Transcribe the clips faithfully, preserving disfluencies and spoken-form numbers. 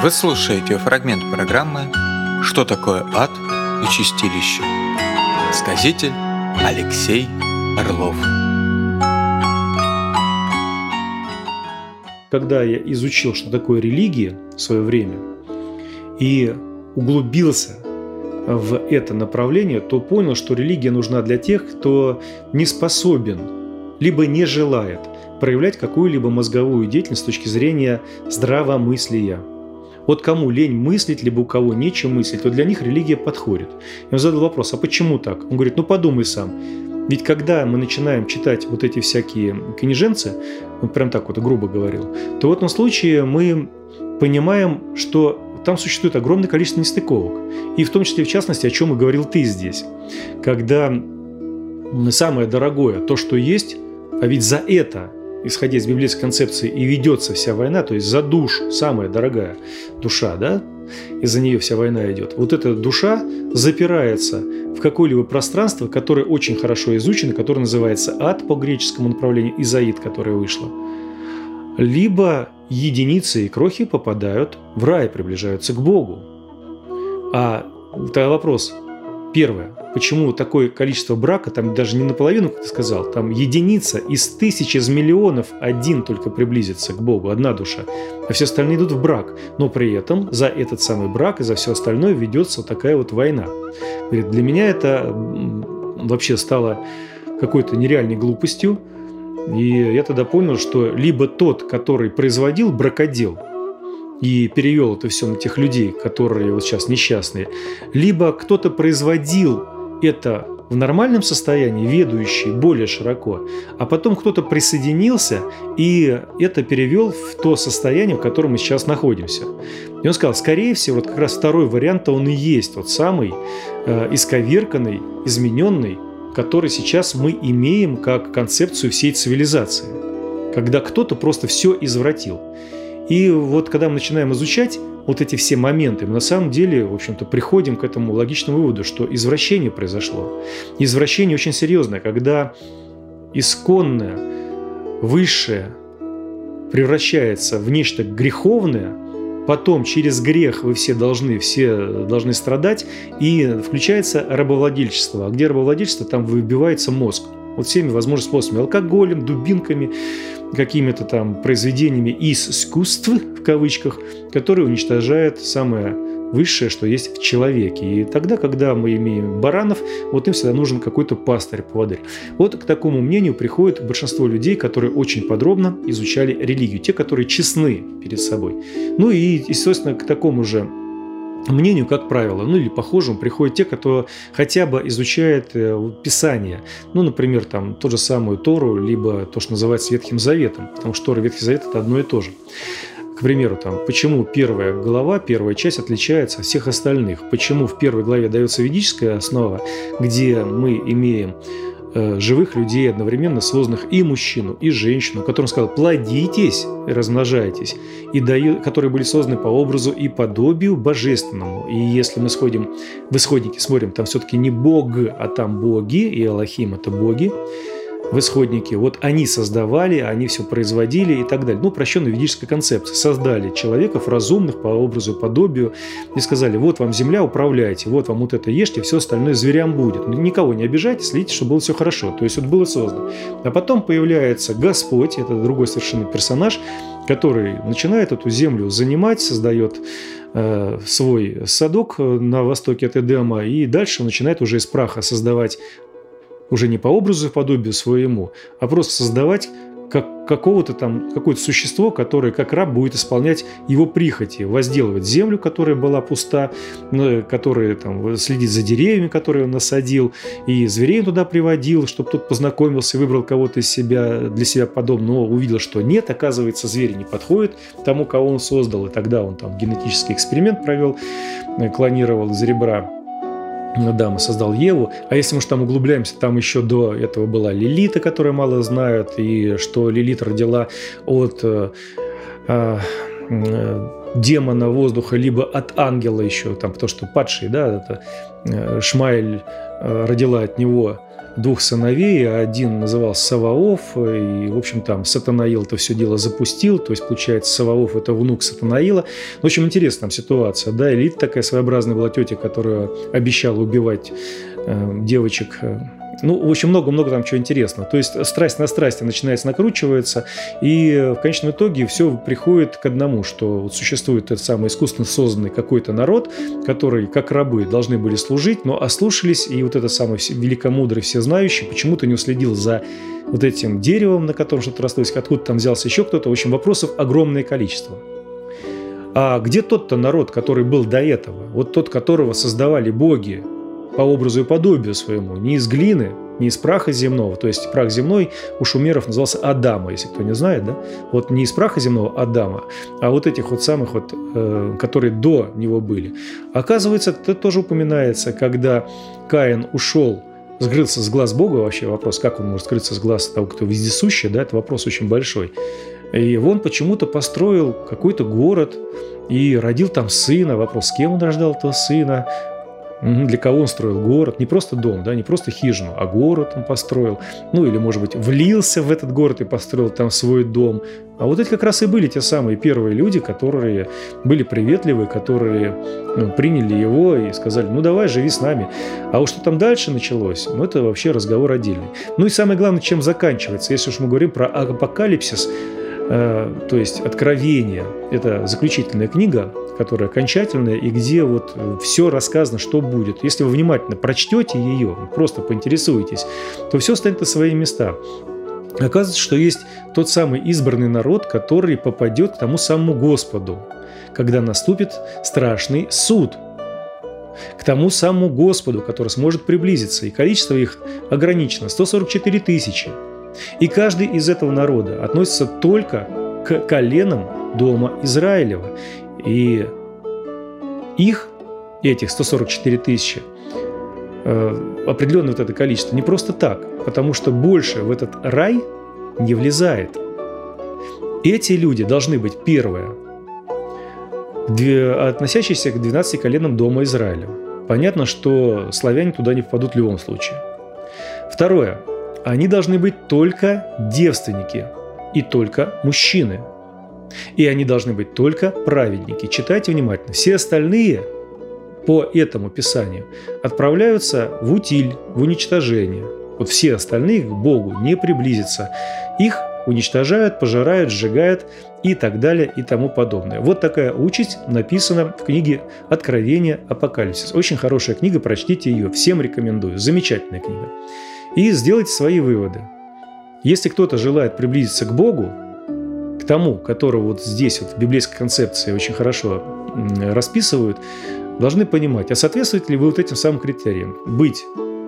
Вы слушаете фрагмент программы «Что такое ад и чистилище?» Сказитель Алексей Орлов. Когда я изучил, что такое религия в свое время, и углубился в это направление, то понял, что религия нужна для тех, кто не способен, либо не желает проявлять какую-либо мозговую деятельность с точки зрения здравомыслия. Вот кому лень мыслить, либо у кого нечем мыслить, то для них религия подходит. Я задал вопрос, а почему так? Он говорит, ну подумай сам. Ведь когда мы начинаем читать вот эти всякие книженцы, он прям так вот грубо говорил, то в этом случае мы понимаем, что там существует огромное количество нестыковок. И в том числе, в частности, о чем и говорил ты здесь. Когда самое дорогое, то, что есть, а ведь за это, исходя из библейской концепции, и ведется вся война, то есть за душу, самая дорогая душа, да, из-за нее вся война идет. Вот эта душа запирается в какое-либо пространство, которое очень хорошо изучено, которое называется ад по греческому направлению, изоид, которое вышло. Либо единицы и крохи попадают в рай, приближаются к Богу. А тогда вопрос. Первое. Почему такое количество брака, там даже не наполовину, как ты сказал, там единица из тысяч, из миллионов один только приблизится к Богу, одна душа, а все остальные идут в брак. Но при этом за этот самый брак и за все остальное ведется вот такая вот война. Говорит, для меня это вообще стало какой-то нереальной глупостью. И я тогда понял, что либо тот, который производил бракодел, и перевел это все на тех людей, которые вот сейчас несчастные, либо кто-то производил это в нормальном состоянии, ведущий более широко, а потом кто-то присоединился и это перевел в то состояние, в котором мы сейчас находимся. И он сказал, скорее всего, вот как раз второй вариант, он и есть тот самый э, исковерканный, измененный, который сейчас мы имеем как концепцию всей цивилизации, когда кто-то просто все извратил. И вот когда мы начинаем изучать вот эти все моменты, мы на самом деле, в общем-то, приходим к этому логичному выводу, что извращение произошло. Извращение очень серьезное, когда исконное, высшее превращается в нечто греховное, потом через грех вы все должны, все должны страдать, и включается рабовладельчество. А где рабовладельчество, там выбивается мозг. Вот всеми возможными способами. Алкоголем, дубинками, какими-то там произведениями из искусств, в кавычках, которые уничтожают самое высшее, что есть в человеке. И тогда, когда мы имеем баранов, вот им всегда нужен какой-то пастырь, поводырь. Вот к такому мнению приходит большинство людей, которые очень подробно изучали религию. Те, которые честны перед собой. Ну и, естественно, к такому же мнению, как правило, ну или похожему, приходят те, кто хотя бы изучает э, Писание. Ну, например, там ту же самую Тору, либо то, что называется Ветхим Заветом, потому что Тора и Ветхий Завет – это одно и то же. К примеру, там, почему первая глава, первая часть отличается от всех остальных? Почему в первой главе дается ведическая основа, где мы имеем живых людей, одновременно созданных и мужчину, и женщину, которым сказал «плодитесь и размножайтесь», и даю, которые были созданы по образу и подобию божественному. И если мы сходим в исходники, смотрим, там все-таки не Бог, а там боги, и Элохим – это боги, в исходнике, вот они создавали, они все производили и так далее. Ну, упрощенная ведическая концепция. Создали человеков разумных по образу и подобию и сказали, вот вам земля, управляйте, вот вам вот это ешьте, все остальное зверям будет. Никого не обижайте, следите, чтобы было все хорошо. То есть вот было создано. А потом появляется Господь, это другой совершенно персонаж, который начинает эту землю занимать, создает э, свой садок на востоке от Эдема, и дальше он начинает уже из праха создавать уже не по образу и подобию своему, а просто создавать как, какого-то там, какое-то существо, которое как раб будет исполнять его прихоти, возделывать землю, которая была пуста, которая там следит за деревьями, которые он насадил, и зверей туда приводил, чтобы тот познакомился, выбрал кого-то из себя, для себя подобного, увидел, что нет, оказывается, зверь не подходит тому, кого он создал, и тогда он там генетический эксперимент провел, клонировал из ребра Адама, создал Еву. А если мы же там углубляемся, там еще до этого была Лилита, которую мало знают, и что Лилит родила от э, э, демона воздуха, либо от ангела еще, там, потому что падший, да, это, э, Шмаэль э, родила от него двух сыновей, а один назывался Саваоф, и, в общем, там Сатанаил это все дело запустил, то есть, получается, Саваоф – это внук Сатанаила. В общем, интересная там ситуация, да, Лилит такая своеобразная была тетя, которая обещала убивать э, девочек. Ну, в общем, много-много там чего интересного. То есть страсть на страсти начинается, накручивается, и в конечном итоге все приходит к одному, что вот существует этот самый искусственно созданный какой-то народ, который, как рабы, должны были служить, но ослушались, и вот этот самый великомудрый, всезнающий почему-то не уследил за вот этим деревом, на котором что-то росло, откуда там взялся еще кто-то. В общем, вопросов огромное количество. А где тот-то народ, который был до этого? Вот тот, которого создавали боги по образу и подобию своему, не из глины, не из праха земного, то есть прах земной у шумеров назывался Адама, если кто не знает, да, вот не из праха земного Адама, а вот этих вот самых вот, э, которые до него были. Оказывается, это тоже упоминается, когда Каин ушел, скрылся с глаз Бога, вообще вопрос, как он может скрыться с глаз того, кто вездесущий, да, это вопрос очень большой. И он почему-то построил какой-то город и родил там сына, вопрос, с кем он рождал этого сына, для кого он строил город, не просто дом, да, не просто хижину, а город он построил, ну или, может быть, влился в этот город и построил там свой дом. А вот эти как раз и были те самые первые люди, которые были приветливы, которые ну, приняли его и сказали, ну давай, живи с нами. А вот что там дальше началось, ну это вообще разговор отдельный. Ну и самое главное, чем заканчивается, если уж мы говорим про апокалипсис, э, то есть откровение, это заключительная книга, которая окончательная, и где вот все рассказано, что будет. Если вы внимательно прочтете ее, просто поинтересуетесь, то все станет на свои места. Оказывается, что есть тот самый избранный народ, который попадет к тому самому Господу, когда наступит страшный суд. К тому самому Господу, который сможет приблизиться. И количество их ограничено – сто сорок четыре тысячи. И каждый из этого народа относится только к коленам дома Израилева. И их, этих сто сорок четыре тысячи, определенное вот это количество, не просто так, потому что больше в этот рай не влезает. Эти люди должны быть, первое, относящиеся к двенадцати коленам дома Израилева. Понятно, что славяне туда не попадут в любом случае. Второе, они должны быть только девственники и только мужчины. И они должны быть только праведники. Читайте внимательно. Все остальные по этому писанию отправляются в утиль, в уничтожение. Вот все остальные к Богу не приблизятся. Их уничтожают, пожирают, сжигают и так далее и тому подобное. Вот такая участь написана в книге «Откровение. Апокалипсис». Очень хорошая книга, прочтите ее. Всем рекомендую. Замечательная книга. И сделайте свои выводы. Если кто-то желает приблизиться к Богу, к тому, которого вот здесь вот в библейской концепции очень хорошо расписывают, должны понимать, а соответствуете ли вы вот этим самым критериям. Быть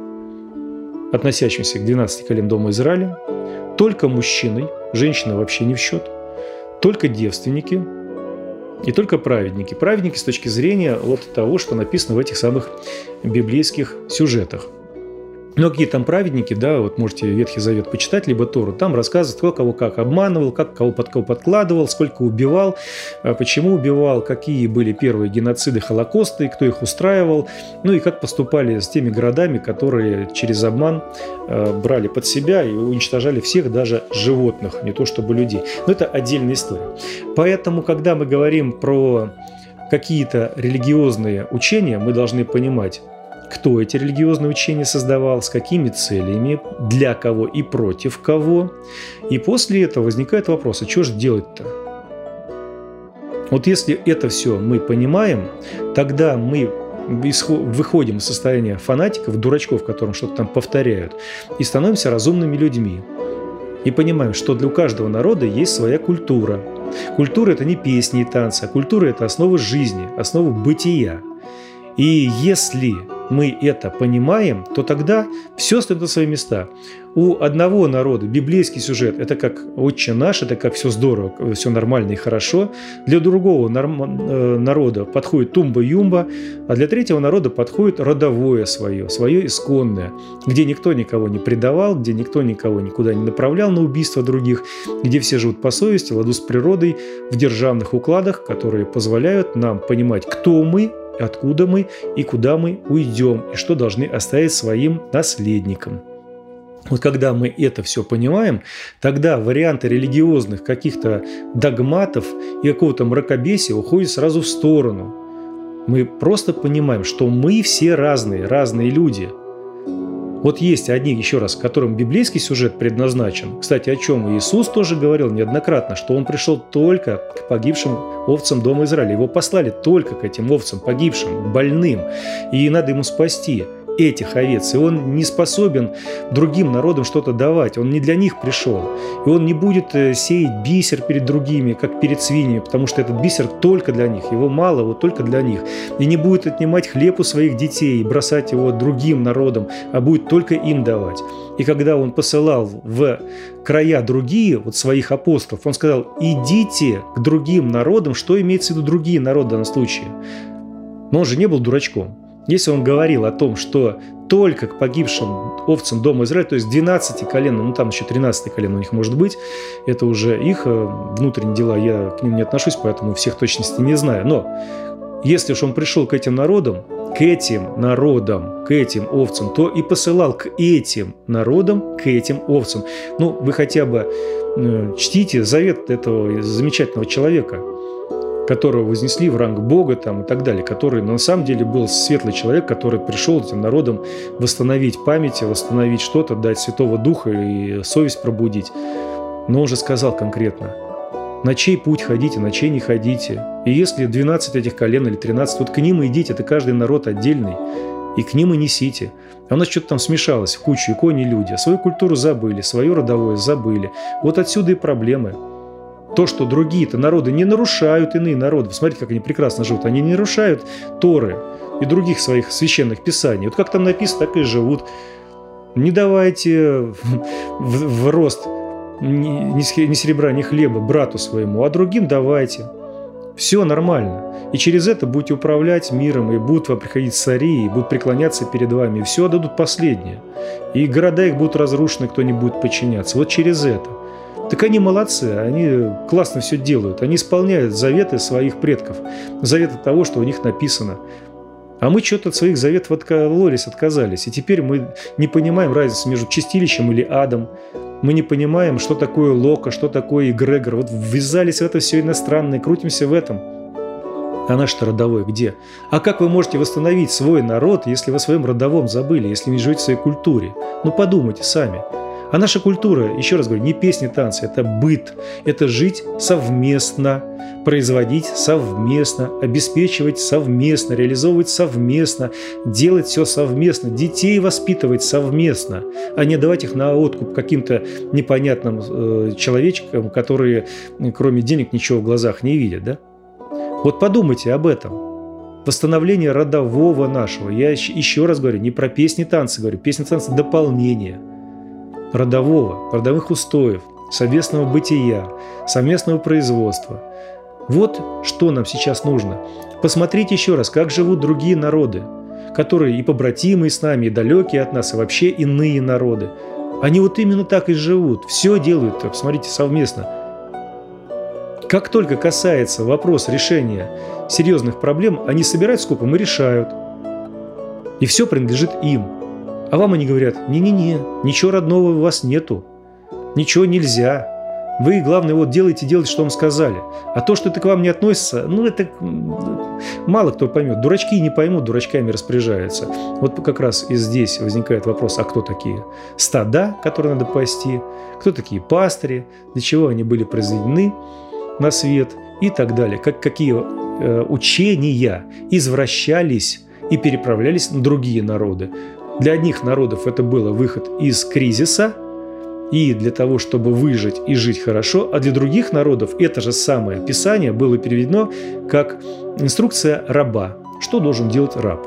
относящимся к двенадцати коленам дома Израиля, только мужчиной, женщина вообще не в счет, только девственники и только праведники. Праведники с точки зрения вот того, что написано в этих самых библейских сюжетах. Но какие там праведники, да, вот можете Ветхий Завет почитать, либо Тору, там рассказывают, кто кого как обманывал, как кого под кого подкладывал, сколько убивал, почему убивал, какие были первые геноциды, холокосты, кто их устраивал, ну и как поступали с теми городами, которые через обман брали под себя и уничтожали всех, даже животных, не то чтобы людей. Но это отдельная история. Поэтому, когда мы говорим про какие-то религиозные учения, мы должны понимать, кто эти религиозные учения создавал, с какими целями, для кого и против кого. И после этого возникает вопрос, а что же делать-то? Вот если это все мы понимаем, тогда мы выходим из состояния фанатиков, дурачков, которым что-то там повторяют, и становимся разумными людьми. И понимаем, что для каждого народа есть своя культура. Культура – это не песни и танцы, а культура – это основа жизни, основа бытия. И если мы это понимаем, то тогда все стоит на свои места. У одного народа библейский сюжет – это как «Отче наш», это как все здорово, все нормально и хорошо. Для другого народа подходит тумба-юмба, а для третьего народа подходит родовое свое, свое исконное, где никто никого не предавал, где никто никого никуда не направлял на убийство других, где все живут по совести, в ладу с природой, в державных укладах, которые позволяют нам понимать, кто мы, откуда мы и куда мы уйдем, и что должны оставить своим наследникам. Вот когда мы это все понимаем, тогда варианты религиозных каких-то догматов и какого-то мракобесия уходят сразу в сторону. Мы просто понимаем, что мы все разные, разные люди. Вот есть одни, еще раз, которым библейский сюжет предназначен. Кстати, о чем Иисус тоже говорил неоднократно, что Он пришел только к погибшим овцам дома Израиля. Его послали только к этим овцам, погибшим, больным. И надо Ему спасти этих овец. И Он не способен другим народам что-то давать. Он не для них пришел. И Он не будет сеять бисер перед другими, как перед свиньями, потому что этот бисер только для них. Его мало, вот только для них. И не будет отнимать хлеб у своих детей и бросать его другим народам, а будет только им давать. И когда Он посылал в края другие, вот своих апостолов, Он сказал: идите к другим народам. Что имеется в виду другие народы в данном случае? Но Он же не был дурачком. Если Он говорил о том, что только к погибшим овцам дома Израиля, то есть двенадцати колен, ну там еще тринадцатое колено у них может быть, это уже их внутренние дела, я к ним не отношусь, поэтому всех точности не знаю. Но если уж Он пришел к этим народам, к этим народам, к этим овцам, то и посылал к этим народам, к этим овцам. Ну, вы хотя бы э, чтите завет этого замечательного человека, которого вознесли в ранг Бога там, и так далее, который на самом деле был светлый человек, который пришел этим народам восстановить память, восстановить что-то, дать Святого Духа и совесть пробудить. Но Он же сказал конкретно: на чей путь ходите, на чей не ходите. И если двенадцать этих колен или тринадцать, вот к ним и идите, это каждый народ отдельный, и к ним и несите. А у нас что-то там смешалось в кучу, икони люди, свою культуру забыли, свое родовое забыли. Вот отсюда и проблемы. То, что другие-то народы не нарушают иные народы. Смотрите, как они прекрасно живут. Они не нарушают Торы и других своих священных писаний. Вот как там написано, так и живут. Не давайте в, в рост ни, ни серебра, ни хлеба брату своему, а другим давайте. Все нормально. И через это будете управлять миром, и будут вам приходить цари, и будут преклоняться перед вами, и все отдадут последнее. И города их будут разрушены, кто не будет подчиняться. Вот через это. Так они молодцы, они классно все делают. Они исполняют заветы своих предков, заветы того, что у них написано. А мы что-то от своих заветов откололись, отказались. И теперь мы не понимаем разницу между чистилищем или адом. Мы не понимаем, что такое лока, что такое эгрегор. Вот ввязались в это все иностранное, крутимся в этом. А наш-то родовой где? А как вы можете восстановить свой народ, если вы о своем родовом забыли, если не живете в своей культуре? Ну подумайте сами. А наша культура, еще раз говорю, не песни, танцы, это быт, это жить совместно, производить совместно, обеспечивать совместно, реализовывать совместно, делать все совместно, детей воспитывать совместно, а не давать их на откуп каким-то непонятным э, человечкам, которые кроме денег ничего в глазах не видят, да? Вот подумайте об этом. Восстановление родового нашего. Я еще раз говорю, не про песни, танцы говорю, песни, танцы – дополнение. Родового, родовых устоев, совместного бытия, совместного производства. Вот что нам сейчас нужно. Посмотрите еще раз, как живут другие народы, которые и побратимые с нами, и далекие от нас, и вообще иные народы. Они вот именно так и живут, все делают, посмотрите, совместно. Как только касается вопрос решения серьезных проблем, они собирают скопом и решают. И все принадлежит им. А вам они говорят: не-не-не, ничего родного у вас нету, ничего нельзя. Вы, главное, вот делайте, делайте, что вам сказали. А то, что это к вам не относится, ну, это мало кто поймет. Дурачки не поймут, дурачками распоряжаются. Вот как раз и здесь возникает вопрос, а кто такие? Стада, которые надо пасти, кто такие пастыри, для чего они были произведены на свет и так далее. Как, какие э, учения извращались и переправлялись на другие народы. Для одних народов это было выход из кризиса и для того, чтобы выжить и жить хорошо, а для других народов это же самое Писание было переведено как инструкция раба. Что должен делать раб?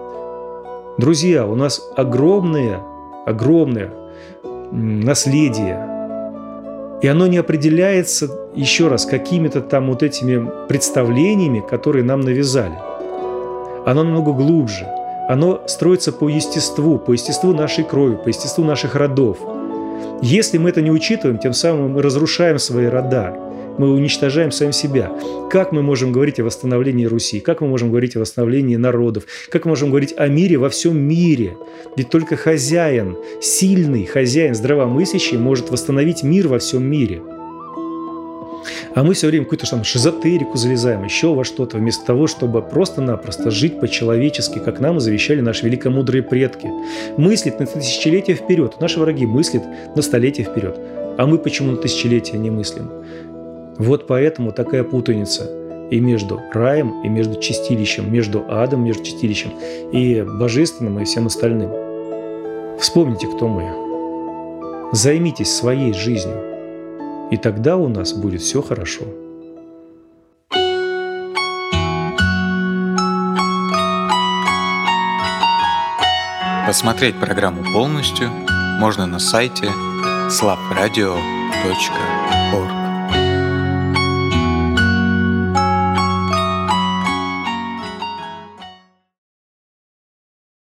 Друзья, у нас огромное, огромное наследие, и оно не определяется, еще раз, какими-то там вот этими представлениями, которые нам навязали. Оно намного глубже. Оно строится по естеству, по естеству нашей крови, по естеству наших родов. Если мы это не учитываем, тем самым мы разрушаем свои рода. Мы уничтожаем сами себя. Как мы можем говорить о восстановлении Руси? Как мы можем говорить о восстановлении народов? Как мы можем говорить о мире во всем мире? Ведь только хозяин, сильный хозяин, здравомыслящий, может восстановить мир во всем мире. А мы все время какую-то там шизотерику залезаем, еще во что-то, вместо того, чтобы просто-напросто жить по-человечески, как нам и завещали наши великомудрые предки. Мыслить на тысячелетия вперед. Наши враги мыслят на столетия вперед. А мы почему на тысячелетия не мыслим? Вот поэтому такая путаница и между раем, и между чистилищем, между адом, между чистилищем, и божественным, и всем остальным. Вспомните, кто мы. Займитесь своей жизнью. И тогда у нас будет все хорошо. Посмотреть программу полностью можно на сайте слав радио точка орг.